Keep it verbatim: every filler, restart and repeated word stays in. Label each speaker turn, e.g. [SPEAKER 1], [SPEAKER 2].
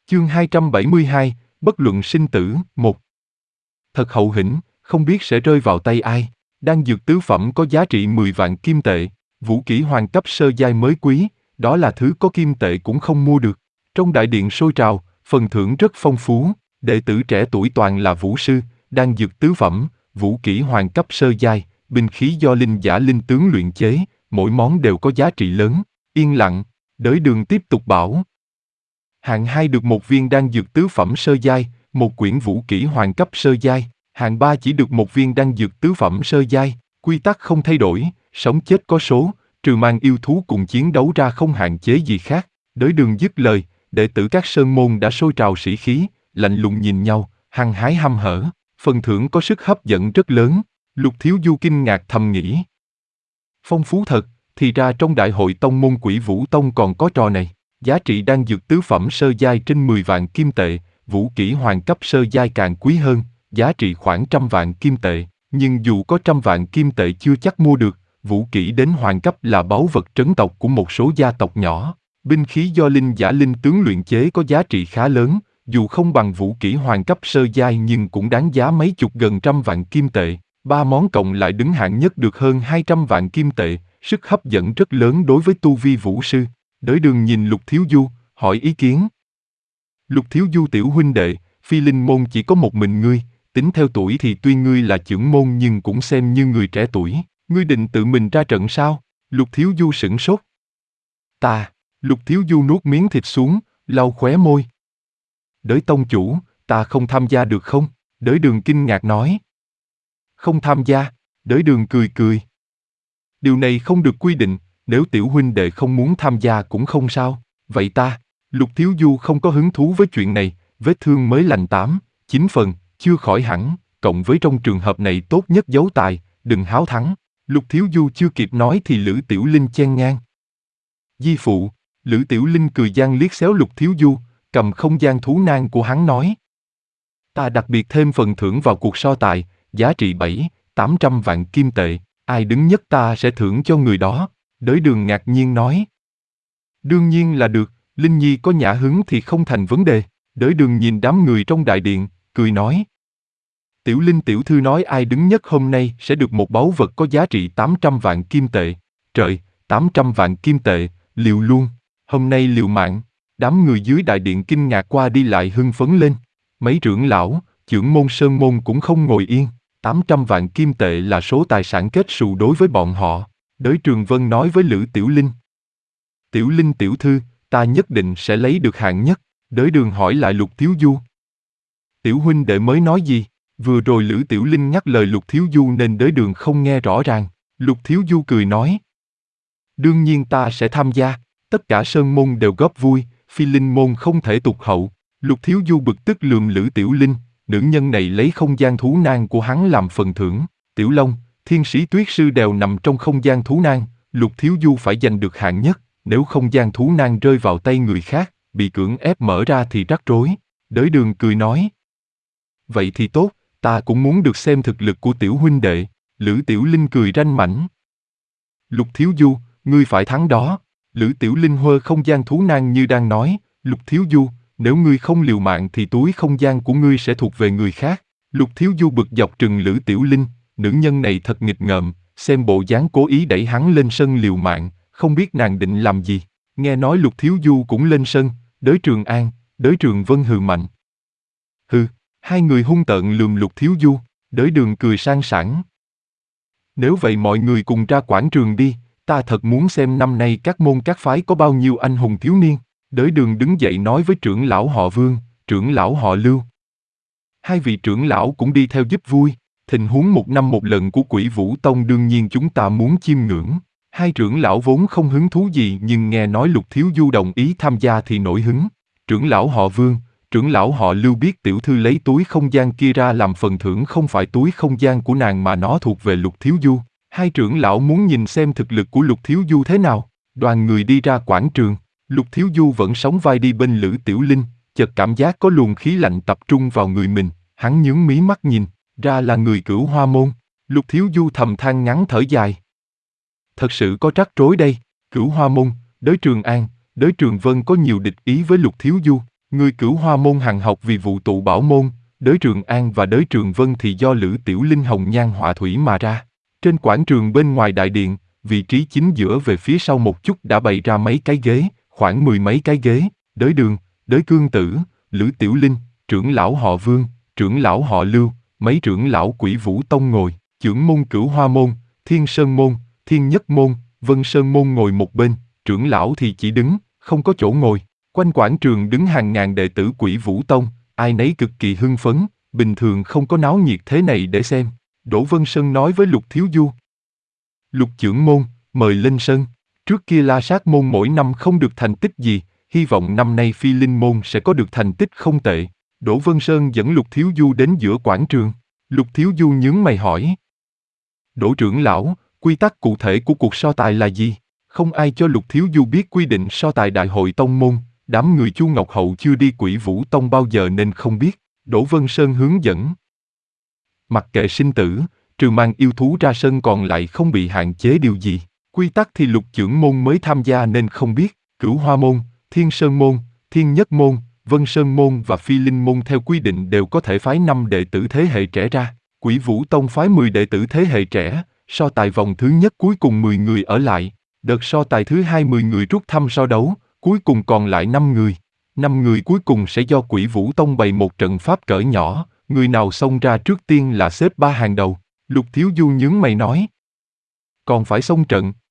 [SPEAKER 1] Chương hai trăm bảy mươi hai, bất luận sinh tử, một. Thật hậu hĩnh, không biết sẽ rơi vào tay ai. Đan dược tứ phẩm có giá trị mười vạn kim tệ, vũ kỹ hoàng cấp sơ giai mới quý, đó là thứ có kim tệ cũng không mua được. Trong đại điện sôi trào, phần thưởng rất phong phú, đệ tử trẻ tuổi toàn là vũ sư, đan dược tứ phẩm, vũ kỹ hoàng cấp sơ giai, binh khí do linh giả linh tướng luyện chế, mỗi món đều có giá trị lớn. Yên lặng, đới đường tiếp tục bảo. Hạng hai được một viên đan dược tứ phẩm sơ giai, một quyển vũ kỹ hoàng cấp sơ giai. Hạng ba chỉ được một viên đan dược tứ phẩm sơ giai, quy tắc không thay đổi, sống chết có số, trừ mang yêu thú cùng chiến đấu ra không hạn chế gì khác. Đới đường dứt lời, đệ tử các sơn môn đã sôi trào sĩ khí, lạnh lùng nhìn nhau, hăng hái hăm hở, phần thưởng có sức hấp dẫn rất lớn. Lục Thiếu Du kinh ngạc thầm nghĩ. Phong phú thật, thì ra trong đại hội tông môn Quỷ Vũ Tông còn có trò này. Giá trị đan dược tứ phẩm sơ giai trên mười vạn kim tệ, vũ kỹ hoàng cấp sơ giai càng quý hơn, giá trị khoảng trăm vạn kim tệ, nhưng dù có trăm vạn kim tệ chưa chắc mua được, vũ kỹ đến hoàng cấp là báu vật trấn tộc của một số gia tộc nhỏ. Binh khí do linh giả linh tướng luyện chế có giá trị khá lớn, dù không bằng vũ kỹ hoàng cấp sơ giai nhưng cũng đáng giá mấy chục gần trăm vạn kim tệ. Ba món cộng lại đứng hạng nhất được hơn hai trăm vạn kim tệ, sức hấp dẫn rất lớn đối với tu vi vũ sư. Đới đường nhìn Lục Thiếu Du, hỏi ý kiến. Lục Thiếu Du tiểu huynh đệ, Phi Linh môn chỉ có một mình ngươi, tính theo tuổi thì tuy ngươi là trưởng môn nhưng cũng xem như người trẻ tuổi, ngươi định tự mình ra trận sao? Lục Thiếu Du sửng sốt. Ta, Lục Thiếu Du nuốt miếng thịt xuống, lau khóe môi. Đới tông chủ, ta không tham gia được không? Đới đường kinh ngạc nói. Không tham gia, Đới đường cười cười. Điều này không được quy định, nếu tiểu huynh đệ không muốn tham gia cũng không sao, vậy ta, Lục Thiếu Du không có hứng thú với chuyện này, vết thương mới lành tám, chín phần, chưa khỏi hẳn, cộng với trong trường hợp này tốt nhất giấu tài, đừng háo thắng. Lục Thiếu Du chưa kịp nói thì Lữ Tiểu Linh chen ngang. Di phụ, Lữ Tiểu Linh cười gian liếc xéo Lục Thiếu Du, cầm không gian thú nang của hắn nói. Ta đặc biệt thêm phần thưởng vào cuộc so tài, giá trị bảy, tám trăm vạn kim tệ, ai đứng nhất ta sẽ thưởng cho người đó. Đới đường ngạc nhiên nói. Đương nhiên là được, Linh Nhi có nhã hứng thì không thành vấn đề. Đới đường nhìn đám người trong đại điện, cười nói. Tiểu Linh tiểu thư nói ai đứng nhất hôm nay sẽ được một báu vật có giá trị tám trăm vạn kim tệ. Trời, tám trăm vạn kim tệ, liều luôn, hôm nay liều mạng. Đám người dưới đại điện kinh ngạc qua đi lại hưng phấn lên. Mấy trưởng lão, trưởng môn sơn môn cũng không ngồi yên. tám trăm vạn kim tệ là số tài sản kết xù đối với bọn họ. Đới Trường Vân nói với Lữ Tiểu Linh. Tiểu Linh tiểu thư, ta nhất định sẽ lấy được hạng nhất. Đới Đường hỏi lại Lục Thiếu Du. Tiểu huynh đệ mới nói gì? Vừa rồi Lữ Tiểu Linh nhắc lời Lục Thiếu Du nên Đới Đường không nghe rõ ràng. Lục Thiếu Du cười nói. Đương nhiên ta sẽ tham gia, tất cả sơn môn đều góp vui, Phi Linh môn không thể tụt hậu. Lục Thiếu Du bực tức lườm Lữ Tiểu Linh, nữ nhân này lấy không gian thú nang của hắn làm phần thưởng. Tiểu Long, Thiên Sĩ Tuyết Sư đều nằm trong không gian thú nang, Lục Thiếu Du phải giành được hạng nhất, nếu không gian thú nang rơi vào tay người khác, bị cưỡng ép mở ra thì rắc rối. Đới Đường cười nói. Vậy thì tốt, ta cũng muốn được xem thực lực của tiểu huynh đệ. Lữ Tiểu Linh cười ranh mãnh. Lục Thiếu Du, ngươi phải thắng đó. Lữ Tiểu Linh hơ không gian thú nang như đang nói. Lục Thiếu Du, nếu ngươi không liều mạng thì túi không gian của ngươi sẽ thuộc về người khác. Lục Thiếu Du bực dọc trừng Lữ Tiểu Linh, nữ nhân này thật nghịch ngợm, xem bộ dáng cố ý đẩy hắn lên sân liều mạng, không biết nàng định làm gì. Nghe nói Lục Thiếu Du cũng lên sân, Đới Trường An, Đới Trường Vân hừ mạnh. Hừ, hai người hung tợn lườm Lục Thiếu Du, Đới Đường cười sang sảng. Nếu vậy mọi người cùng ra quảng trường đi, ta thật muốn xem năm nay các môn các phái có bao nhiêu anh hùng thiếu niên. Đới Đường đứng dậy nói với trưởng lão họ Vương, trưởng lão họ Lưu. Hai vị trưởng lão cũng đi theo giúp vui. Tình huống một năm một lần của Quỷ Vũ Tông đương nhiên chúng ta muốn chiêm ngưỡng. Hai trưởng lão vốn không hứng thú gì nhưng nghe nói Lục Thiếu Du đồng ý tham gia thì nổi hứng. Trưởng lão họ Vương, trưởng lão họ Lưu biết tiểu thư lấy túi không gian kia ra làm phần thưởng không phải túi không gian của nàng mà nó thuộc về Lục Thiếu Du. Hai trưởng lão muốn nhìn xem thực lực của Lục Thiếu Du thế nào. Đoàn người đi ra quảng trường, Lục Thiếu Du vẫn sóng vai đi bên Lữ Tiểu Linh, chợt cảm giác có luồng khí lạnh tập trung vào người mình, hắn nhướng mí mắt nhìn, ra là người Cửu Hoa môn. Lục Thiếu Du thầm than ngắn thở dài. Thật sự có rắc rối đây, Cửu Hoa môn, Đới Trường An, Đới Trường Vân có nhiều địch ý với Lục Thiếu Du. Người Cửu Hoa môn hằng học vì vụ tụ bảo môn, đới Trường An và đới Trường Vân thì do Lữ Tiểu Linh hồng nhan họa thủy mà ra. Trên quảng trường bên ngoài đại điện, vị trí chính giữa về phía sau một chút đã bày ra mấy cái ghế, khoảng mười mấy cái ghế, đới Đường, đới Cương Tử, Lữ Tiểu Linh, trưởng lão họ Vương, trưởng lão họ Lưu, mấy trưởng lão Quỷ Vũ Tông ngồi, trưởng môn Cửu Hoa môn, Thiên Sơn môn, Thiên Nhất môn, Vân Sơn môn ngồi một bên, trưởng lão thì chỉ đứng, không có chỗ ngồi. Quanh quảng trường đứng hàng ngàn đệ tử Quỷ Vũ Tông, ai nấy cực kỳ hưng phấn, bình thường không có náo nhiệt thế này để xem. Đỗ Vân Sơn nói với Lục Thiếu Du. Lục trưởng môn, mời lên sân. Trước kia La Sát môn mỗi năm không được thành tích gì, hy vọng năm nay Phi Linh môn sẽ có được thành tích không tệ. Đỗ Vân Sơn dẫn Lục Thiếu Du đến giữa quảng trường. Lục Thiếu Du nhướng mày hỏi. Đỗ trưởng lão, quy tắc cụ thể của cuộc so tài là gì? Không ai cho Lục Thiếu Du biết quy định so tài đại hội tông môn, đám người Chu Ngọc Hậu chưa đi Quỷ Vũ Tông bao giờ nên không biết. Đỗ Vân Sơn hướng dẫn. Mặc kệ sinh tử, trừ mang yêu thú ra sân còn lại không bị hạn chế điều gì. Quy tắc thì Lục trưởng môn mới tham gia nên không biết. Cửu Hoa môn, Thiên Sơn môn, Thiên Nhất môn, Vân Sơn môn và Phi Linh môn theo quy định đều có thể phái năm đệ tử thế hệ trẻ ra. Quỷ Vũ Tông phái mười đệ tử thế hệ trẻ, so tài vòng thứ nhất cuối cùng mười người ở lại. Đợt so tài thứ hai mười người rút thăm so đấu, cuối cùng còn lại năm người. năm người cuối cùng sẽ do Quỷ Vũ Tông bày một trận pháp cỡ nhỏ, người nào xông ra trước tiên là xếp ba hàng đầu. Lục Thiếu Du nhướng mày nói. Còn phải xông trận,